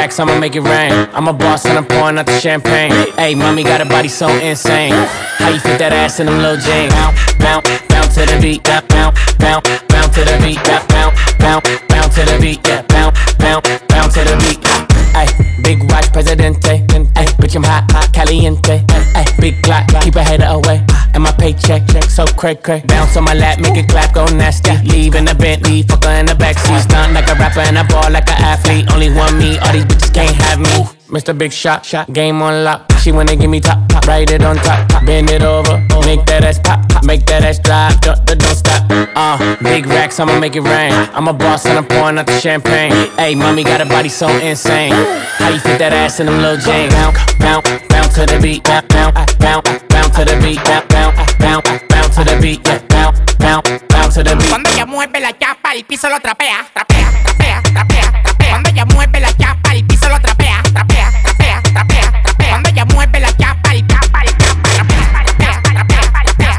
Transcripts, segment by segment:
racks, I'ma make it rain. I'm a boss and I'm pouring out the champagne. Hey, mommy got a body so insane. How you fit that ass in them little jeans? Bounce, bounce, bounce to the beat. Bounce, bounce, bounce to the beat. Bounce, bounce, bounce to the beat. Yeah, bounce, bounce, bounce to the beat. Ay, big watch, Presidente. Ay, bitch, I'm hot, hot, caliente. Ay, big clock, keep a hater away. And my paycheck, so cray. Bounce on my lap, make it clap, go nasty. Leave in the Bentley, fuck her in the backseat. Stunt like a rapper and I ball like an athlete. Only one me, all these bitches can't have me. Mr. Big Shot, game on lock. She wanna give me top, write it on top. Bend it over, make that ass pop, make that ass drop, don't stop. Big racks, I'ma make it rain. I'm a boss and I'm pouring out the champagne. Hey, mommy got a body so insane. How you fit that ass in them little jeans? Bounce, bounce, bounce to the beat. Bounce, bounce, bounce, bounce to the beat. Bounce, bounce, bounce, bounce to the beat. Yeah, bounce, bounce, bounce to the beat. Cuando ella mueve la chapa, el piso lo trapea, trapea, trapea, trapea, trapea. Cuando ella mueve la chapa, el piso lo trapea, trapea, trapea, trapea, trapea. Cuando ella mueve la chapa, el chapa, el chapa, trapea, trapea, trapea, trapea,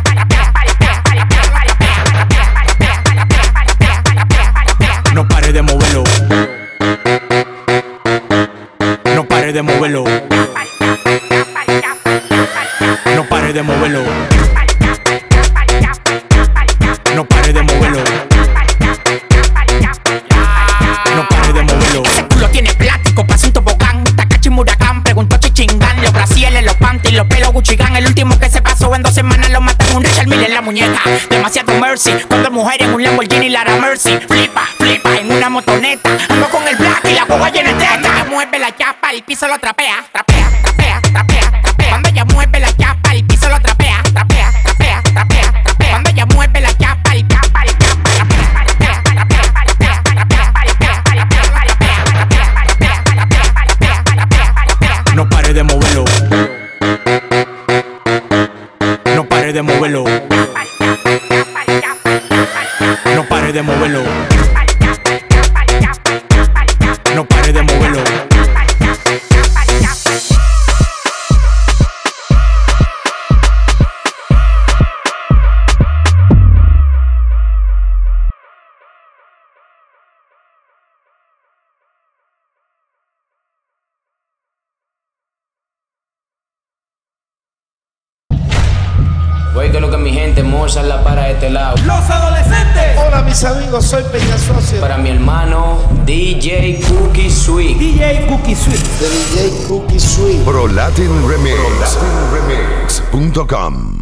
trapea. No pare de moverlo. No pare de moverlo. No pare de moverlo. No pare de moverlo. No pare de moverlo. Ese culo tiene plástico, pasa un tobogán. Takashi Murakami preguntó Chichingan. Los brasieles, los panties, los pelos Guccigan. El último que se pasó en 2 semanas lo matan un Richard Mille en la muñeca. Demasiado mercy, cuando mujeres en un Lamborghini Lara Mercy. Flipa, flipa en una motoneta. Ando con el black y la boba llena de teta. Cuando ella mueve la chapa, el piso lo trapea, trapea, trapea, trapea, trapea. Cuando ella mueve la chapa, el piso lo trapea, trapea, trapea, trapea, trapea. Cuando ella mueve la chapa, el chapa, el chapa, trapea, trapea, trapea, trapea, trapea, trapea. No pare de moverlo. No pare de moverlo. No pare de moverlo. No pare de moverlo. Oye, que lo que mi gente, Mozart la para de este lado. Los adolescentes. Hola mis amigos, soy Peña Socio. Para mi hermano, DJ Cookie Sweet. DJ Cookie Sweet. De DJ Cookie Sweet. Pro Latin Remix. ProLatinRemix.com